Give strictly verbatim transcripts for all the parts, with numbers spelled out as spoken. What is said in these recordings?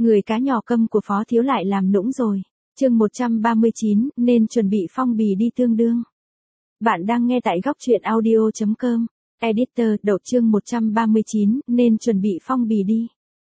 Người cá nhỏ câm của Phó Thiếu lại làm nũng rồi. Chương một trăm ba mươi chín, nên chuẩn bị phong bì đi tương đương. Bạn đang nghe tại góc truyện audio chấm com. Editor, đầu chương một trăm ba mươi chín, nên chuẩn bị phong bì đi.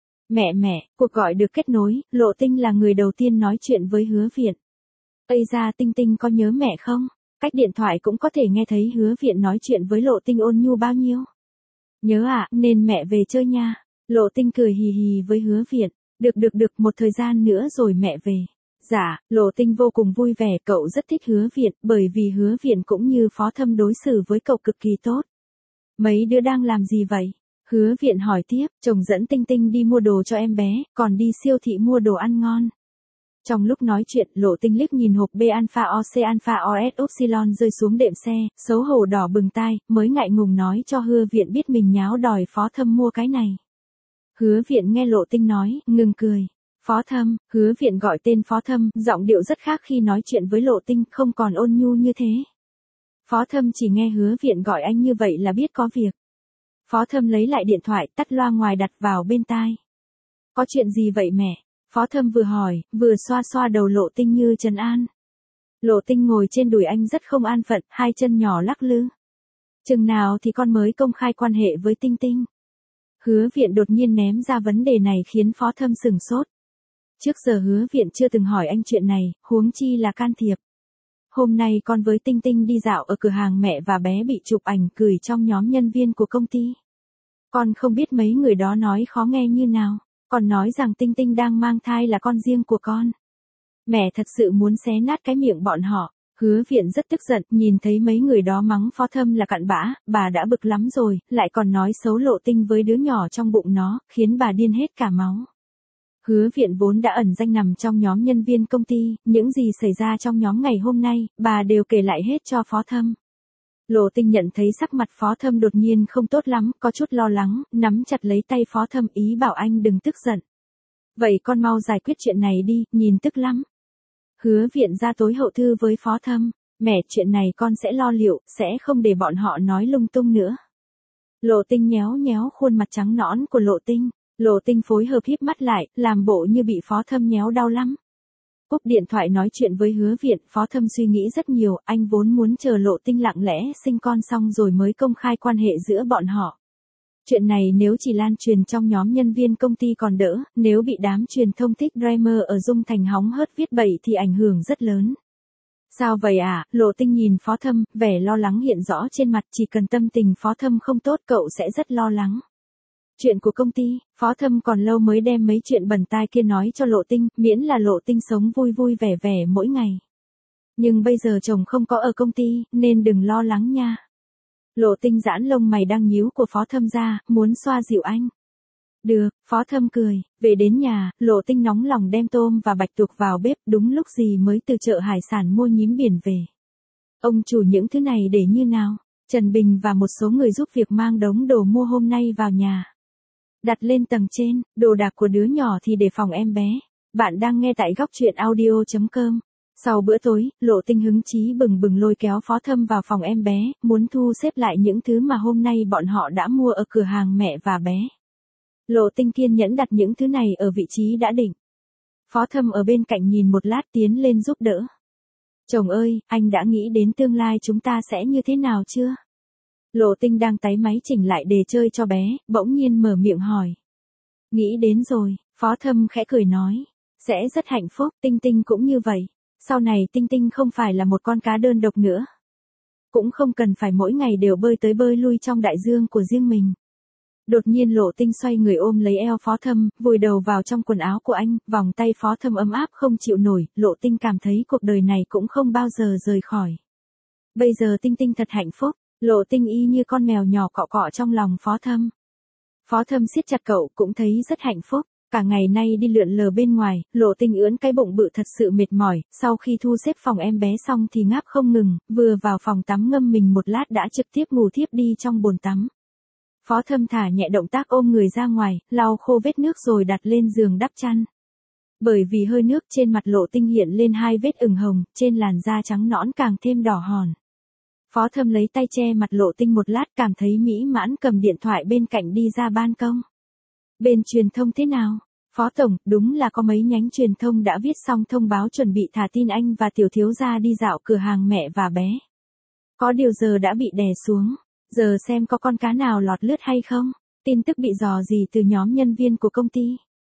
Mẹ mẹ, cuộc gọi được kết nối, Lộ Tinh là người đầu tiên nói chuyện với Hứa Viện. Ây da, Tinh Tinh có nhớ mẹ không? Cách điện thoại cũng có thể nghe thấy Hứa Viện nói chuyện với Lộ Tinh ôn nhu bao nhiêu. Nhớ à, nên mẹ về chơi nha. Lộ Tinh cười hì hì với Hứa Viện. Được được được, một thời gian nữa rồi mẹ về. Dạ, Lộ Tinh vô cùng vui vẻ, cậu rất thích Hứa Viện, bởi vì Hứa Viện cũng như Phó Thâm đối xử với cậu cực kỳ tốt. Mấy đứa đang làm gì vậy? Hứa Viện hỏi tiếp, chồng dẫn Tinh Tinh đi mua đồ cho em bé, còn đi siêu thị mua đồ ăn ngon. Trong lúc nói chuyện, Lộ Tinh liếc nhìn hộp B alpha O C alpha O S Upsilon rơi xuống đệm xe, xấu hổ đỏ bừng tai, mới ngại ngùng nói cho Hứa Viện biết mình nháo đòi Phó Thâm mua cái này. Hứa Viện nghe Lộ Tinh nói, ngừng cười. Phó Thâm, Hứa Viện gọi tên Phó Thâm, giọng điệu rất khác khi nói chuyện với Lộ Tinh, không còn ôn nhu như thế. Phó Thâm chỉ nghe Hứa Viện gọi anh như vậy là biết có việc. Phó Thâm lấy lại điện thoại, tắt loa ngoài đặt vào bên tai. Có chuyện gì vậy mẹ? Phó Thâm vừa hỏi, vừa xoa xoa đầu Lộ Tinh như trấn an. Lộ Tinh ngồi trên đùi anh rất không an phận, hai chân nhỏ lắc lư. Chừng nào thì con mới công khai quan hệ với Tinh Tinh? Hứa Viện đột nhiên ném ra vấn đề này khiến Phó Thâm sửng sốt. Trước giờ Hứa Viện chưa từng hỏi anh chuyện này, huống chi là can thiệp. Hôm nay con với Tinh Tinh đi dạo ở cửa hàng mẹ và bé bị chụp ảnh gửi trong nhóm nhân viên của công ty. Con không biết mấy người đó nói khó nghe như nào, còn nói rằng Tinh Tinh đang mang thai là con riêng của con. Mẹ thật sự muốn xé nát cái miệng bọn họ. Hứa Viện rất tức giận, nhìn thấy mấy người đó mắng Phó Thâm là cặn bã, bà đã bực lắm rồi, lại còn nói xấu Lộ Tinh với đứa nhỏ trong bụng nó, khiến bà điên hết cả máu. Hứa Viện vốn đã ẩn danh nằm trong nhóm nhân viên công ty, những gì xảy ra trong nhóm ngày hôm nay, bà đều kể lại hết cho Phó Thâm. Lộ Tinh nhận thấy sắc mặt Phó Thâm đột nhiên không tốt lắm, có chút lo lắng, nắm chặt lấy tay Phó Thâm ý bảo anh đừng tức giận. Vậy con mau giải quyết chuyện này đi, nhìn tức lắm. Hứa Viện ra tối hậu thư với Phó Thâm, mẹ chuyện này con sẽ lo liệu, sẽ không để bọn họ nói lung tung nữa. Lộ Tinh nhéo nhéo khuôn mặt trắng nõn của Lộ Tinh, Lộ Tinh phối hợp híp mắt lại, làm bộ như bị Phó Thâm nhéo đau lắm. Cúp điện thoại nói chuyện với Hứa Viện, Phó Thâm suy nghĩ rất nhiều, anh vốn muốn chờ Lộ Tinh lặng lẽ sinh con xong rồi mới công khai quan hệ giữa bọn họ. Chuyện này nếu chỉ lan truyền trong nhóm nhân viên công ty còn đỡ, nếu bị đám truyền thông thích Dreamer ở Dung Thành hóng hớt viết bậy thì ảnh hưởng rất lớn. Sao vậy à? Lộ Tinh nhìn Phó Thâm, vẻ lo lắng hiện rõ trên mặt, chỉ cần tâm tình Phó Thâm không tốt cậu sẽ rất lo lắng. Chuyện của công ty, Phó Thâm còn lâu mới đem mấy chuyện bẩn tai kia nói cho Lộ Tinh, miễn là Lộ Tinh sống vui vui vẻ vẻ mỗi ngày. Nhưng bây giờ chồng không có ở công ty, nên đừng lo lắng nha. Lộ Tinh giãn lông mày đang nhíu của Phó Thâm ra, muốn xoa dịu anh. Được, Phó Thâm cười, về đến nhà, Lộ Tinh nóng lòng đem tôm và bạch tuộc vào bếp, đúng lúc gì mới từ chợ hải sản mua nhím biển về. Ông chủ những thứ này để như nào? Trần Bình và một số người giúp việc mang đống đồ mua hôm nay vào nhà. Đặt lên tầng trên, đồ đạc của đứa nhỏ thì để phòng em bé. Bạn đang nghe tại góc truyện audio chấm com. Sau bữa tối, Lộ Tinh hứng chí bừng bừng lôi kéo Phó Thâm vào phòng em bé, muốn thu xếp lại những thứ mà hôm nay bọn họ đã mua ở cửa hàng mẹ và bé. Lộ Tinh kiên nhẫn đặt những thứ này ở vị trí đã định. Phó Thâm ở bên cạnh nhìn một lát tiến lên giúp đỡ. Chồng ơi, anh đã nghĩ đến tương lai chúng ta sẽ như thế nào chưa? Lộ Tinh đang táy máy chỉnh lại đề chơi cho bé, bỗng nhiên mở miệng hỏi. Nghĩ đến rồi, Phó Thâm khẽ cười nói. Sẽ rất hạnh phúc, Tinh Tinh cũng như vậy. Sau này Tinh Tinh không phải là một con cá đơn độc nữa. Cũng không cần phải mỗi ngày đều bơi tới bơi lui trong đại dương của riêng mình. Đột nhiên Lộ Tinh xoay người ôm lấy eo Phó Thâm, vùi đầu vào trong quần áo của anh, vòng tay Phó Thâm ấm áp không chịu nổi, Lộ Tinh cảm thấy cuộc đời này cũng không bao giờ rời khỏi. Bây giờ Tinh Tinh thật hạnh phúc, Lộ Tinh y như con mèo nhỏ cọ cọ trong lòng Phó Thâm. Phó Thâm siết chặt cậu cũng thấy rất hạnh phúc. Cả ngày nay đi lượn lờ bên ngoài, Lộ Tinh ưỡn cái bụng bự thật sự mệt mỏi, sau khi thu xếp phòng em bé xong thì ngáp không ngừng, vừa vào phòng tắm ngâm mình một lát đã trực tiếp ngủ thiếp đi trong bồn tắm. Phó Thâm thả nhẹ động tác ôm người ra ngoài, lau khô vết nước rồi đặt lên giường đắp chăn. Bởi vì hơi nước trên mặt Lộ Tinh hiện lên hai vết ửng hồng, trên làn da trắng nõn càng thêm đỏ hòn. Phó Thâm lấy tay che mặt Lộ Tinh một lát cảm thấy mỹ mãn cầm điện thoại bên cạnh đi ra ban công. Bên truyền thông thế nào? Phó tổng, đúng là có mấy nhánh truyền thông đã viết xong thông báo chuẩn bị thả tin anh và tiểu thiếu gia đi dạo cửa hàng mẹ và bé. Có điều giờ đã bị đè xuống. Giờ xem có con cá nào lọt lướt hay không? Tin tức bị dò gì từ nhóm nhân viên của công ty?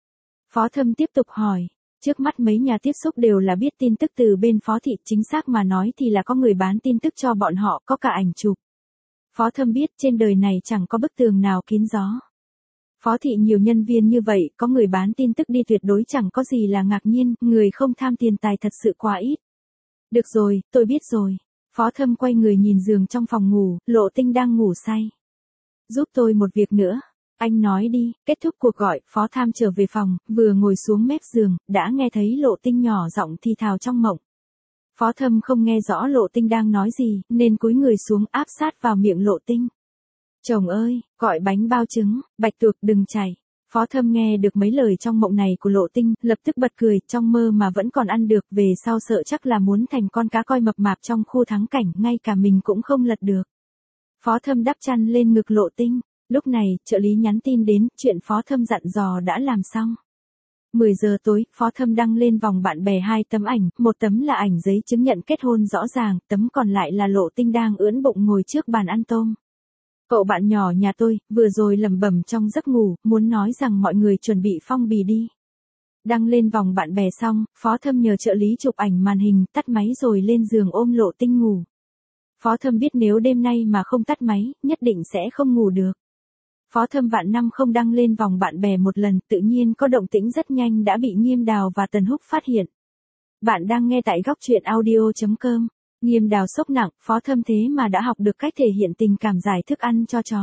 Phó Thâm tiếp tục hỏi. Trước mắt mấy nhà tiếp xúc đều là biết tin tức từ bên Phó Thị, chính xác mà nói thì là có người bán tin tức cho bọn họ, có cả ảnh chụp. Phó Thâm biết trên đời này chẳng có bức tường nào kín gió. Phó Thị nhiều nhân viên như vậy, có người bán tin tức đi tuyệt đối chẳng có gì là ngạc nhiên, người không tham tiền tài thật sự quá ít. Được rồi, tôi biết rồi. Phó Thâm quay người nhìn giường trong phòng ngủ, Lộ Tinh đang ngủ say. Giúp tôi một việc nữa. Anh nói đi. Kết thúc cuộc gọi, Phó Tham trở về phòng, vừa ngồi xuống mép giường, đã nghe thấy Lộ Tinh nhỏ giọng thì thào trong mộng. Phó Thâm không nghe rõ Lộ Tinh đang nói gì, nên cúi người xuống áp sát vào miệng Lộ Tinh. Chồng ơi, gọi bánh bao trứng, Bạch Tuộc đừng chảy. Phó Thâm nghe được mấy lời trong mộng này của Lộ Tinh, lập tức bật cười, trong mơ mà vẫn còn ăn được, về sau sợ chắc là muốn thành con cá coi mập mạp trong khu thắng cảnh, ngay cả mình cũng không lật được. Phó Thâm đắp chăn lên ngực Lộ Tinh. Lúc này, trợ lý nhắn tin đến, chuyện Phó Thâm dặn dò đã làm xong. mười giờ tối, Phó Thâm đăng lên vòng bạn bè hai tấm ảnh, một tấm là ảnh giấy chứng nhận kết hôn rõ ràng, tấm còn lại là Lộ Tinh đang ưỡn bụng ngồi trước bàn ăn tôm. Cậu bạn nhỏ nhà tôi, vừa rồi lẩm bẩm trong giấc ngủ, muốn nói rằng mọi người chuẩn bị phong bì đi. Đăng lên vòng bạn bè xong, Phó Thâm nhờ trợ lý chụp ảnh màn hình, tắt máy rồi lên giường ôm Lộ Tinh ngủ. Phó Thâm biết nếu đêm nay mà không tắt máy, nhất định sẽ không ngủ được. Phó Thâm vạn năm không đăng lên vòng bạn bè một lần, tự nhiên có động tĩnh rất nhanh đã bị Nghiêm Đào và Tần Húc phát hiện. Bạn đang nghe tại góc truyện audio chấm com. Nghiêm Đào sốc nặng, Phó Thâm thế mà đã học được cách thể hiện tình cảm giải thức ăn cho chó.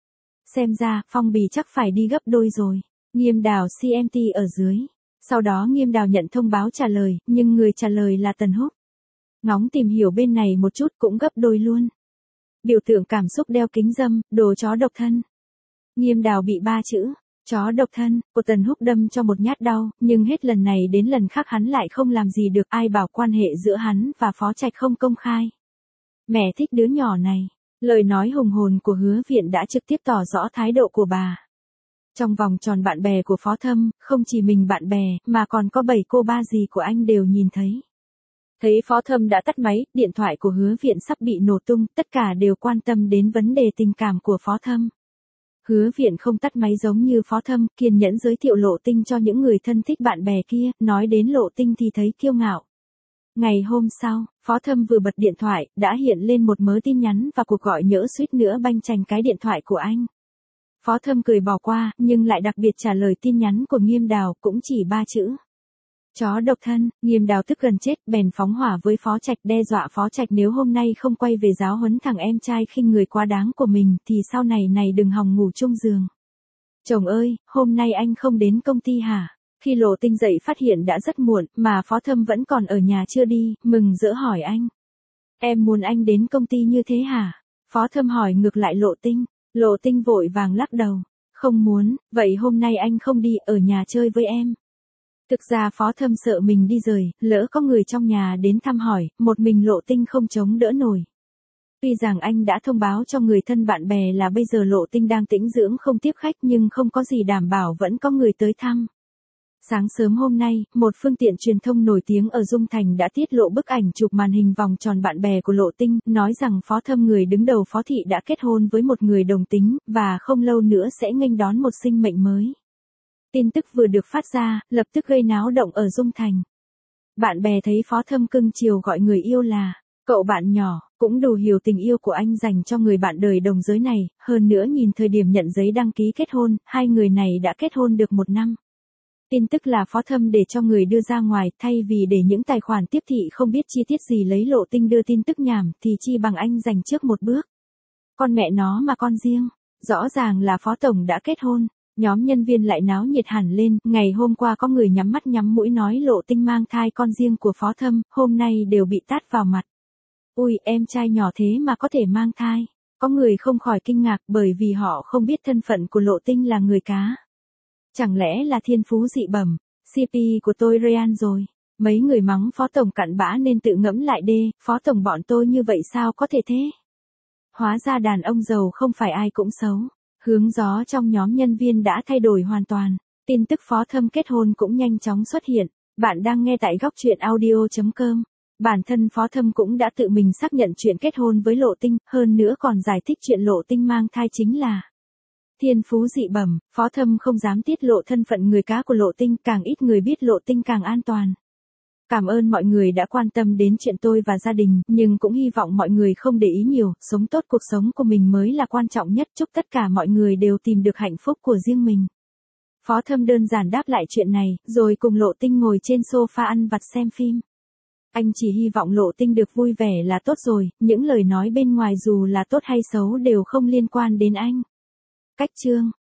Xem ra, phong bì chắc phải đi gấp đôi rồi. Nghiêm Đào xê em tê ở dưới. Sau đó Nghiêm Đào nhận thông báo trả lời, nhưng người trả lời là Tần Húc. Ngóng tìm hiểu bên này một chút cũng gấp đôi luôn. Biểu tượng cảm xúc đeo kính râm, đồ chó độc thân. Nghiêm Đào bị ba chữ, chó độc thân, của Tần Húc đâm cho một nhát đau, nhưng hết lần này đến lần khác hắn lại không làm gì được, ai bảo quan hệ giữa hắn và Phó Trạch không công khai. Mẹ thích đứa nhỏ này, lời nói hùng hồn của Hứa Viện đã trực tiếp tỏ rõ thái độ của bà. Trong vòng tròn bạn bè của Phó Thâm, không chỉ mình bạn bè, mà còn có bảy cô ba dì của anh đều nhìn thấy. Thấy Phó Thâm đã tắt máy, điện thoại của Hứa Viện sắp bị nổ tung, tất cả đều quan tâm đến vấn đề tình cảm của Phó Thâm. Hứa Viện không tắt máy giống như Phó Thâm, kiên nhẫn giới thiệu Lộ Tinh cho những người thân thích bạn bè kia, nói đến Lộ Tinh thì thấy kiêu ngạo. Ngày hôm sau, Phó Thâm vừa bật điện thoại, đã hiện lên một mớ tin nhắn và cuộc gọi nhỡ suýt nữa banh chành cái điện thoại của anh. Phó Thâm cười bỏ qua, nhưng lại đặc biệt trả lời tin nhắn của Nghiêm Đào, cũng chỉ ba chữ. Chó độc thân. Nghiêm Đào tức gần chết, bèn phóng hỏa với Phó Trạch, đe dọa Phó Trạch nếu hôm nay không quay về giáo huấn thằng em trai khinh người quá đáng của mình, thì sau này này đừng hòng ngủ chung giường. Chồng ơi, hôm nay anh không đến công ty hả? Khi Lộ Tinh dậy phát hiện đã rất muộn, mà Phó Thâm vẫn còn ở nhà chưa đi, mừng rỡ hỏi anh. Em muốn anh đến công ty như thế hả? Phó Thâm hỏi ngược lại Lộ Tinh. Lộ Tinh vội vàng lắc đầu. Không muốn, vậy hôm nay anh không đi, ở nhà chơi với em. Thực ra Phó Thâm sợ mình đi rời, lỡ có người trong nhà đến thăm hỏi, một mình Lộ Tinh không chống đỡ nổi. Tuy rằng anh đã thông báo cho người thân bạn bè là bây giờ Lộ Tinh đang tĩnh dưỡng không tiếp khách, nhưng không có gì đảm bảo vẫn có người tới thăm. Sáng sớm hôm nay, một phương tiện truyền thông nổi tiếng ở Dung Thành đã tiết lộ bức ảnh chụp màn hình vòng tròn bạn bè của Lộ Tinh, nói rằng Phó Thâm người đứng đầu Phó Thị đã kết hôn với một người đồng tính, và không lâu nữa sẽ nghênh đón một sinh mệnh mới. Tin tức vừa được phát ra, lập tức gây náo động ở Dung Thành. Bạn bè thấy Phó Thâm cưng chiều gọi người yêu là cậu bạn nhỏ, cũng đủ hiểu tình yêu của anh dành cho người bạn đời đồng giới này, hơn nữa nhìn thời điểm nhận giấy đăng ký kết hôn, hai người này đã kết hôn được một năm. Tin tức là Phó Thâm để cho người đưa ra ngoài, thay vì để những tài khoản tiếp thị không biết chi tiết gì lấy Lộ Tinh đưa tin tức nhảm, thì chi bằng anh dành trước một bước. Con mẹ nó mà con riêng, rõ ràng là Phó Tổng đã kết hôn. Nhóm nhân viên lại náo nhiệt hẳn lên, ngày hôm qua có người nhắm mắt nhắm mũi nói Lộ Tinh mang thai con riêng của Phó Thâm, hôm nay đều bị tát vào mặt. Ui, em trai nhỏ thế mà có thể mang thai. Có người không khỏi kinh ngạc bởi vì họ không biết thân phận của Lộ Tinh là người cá. Chẳng lẽ là thiên phú dị bẩm, xê pê của tôi Ryan rồi. Mấy người mắng Phó Tổng cặn bã nên tự ngẫm lại đê, Phó Tổng bọn tôi như vậy sao có thể thế? Hóa ra đàn ông giàu không phải ai cũng xấu. Hướng gió trong nhóm nhân viên đã thay đổi hoàn toàn. Tin tức Phó Thâm kết hôn cũng nhanh chóng xuất hiện. Bạn đang nghe tại góc truyện audio.com. Bản thân Phó Thâm cũng đã tự mình xác nhận chuyện kết hôn với Lộ Tinh, hơn nữa còn giải thích chuyện Lộ Tinh mang thai chính là thiên phú dị bẩm. Phó Thâm không dám tiết lộ thân phận người cá của Lộ Tinh, càng ít người biết Lộ Tinh càng an toàn. Cảm ơn mọi người đã quan tâm đến chuyện tôi và gia đình, nhưng cũng hy vọng mọi người không để ý nhiều, sống tốt cuộc sống của mình mới là quan trọng nhất. Chúc tất cả mọi người đều tìm được hạnh phúc của riêng mình. Phó Thâm đơn giản đáp lại chuyện này, rồi cùng Lộ Tinh ngồi trên sofa ăn vặt xem phim. Anh chỉ hy vọng Lộ Tinh được vui vẻ là tốt rồi, những lời nói bên ngoài dù là tốt hay xấu đều không liên quan đến anh. Cách chương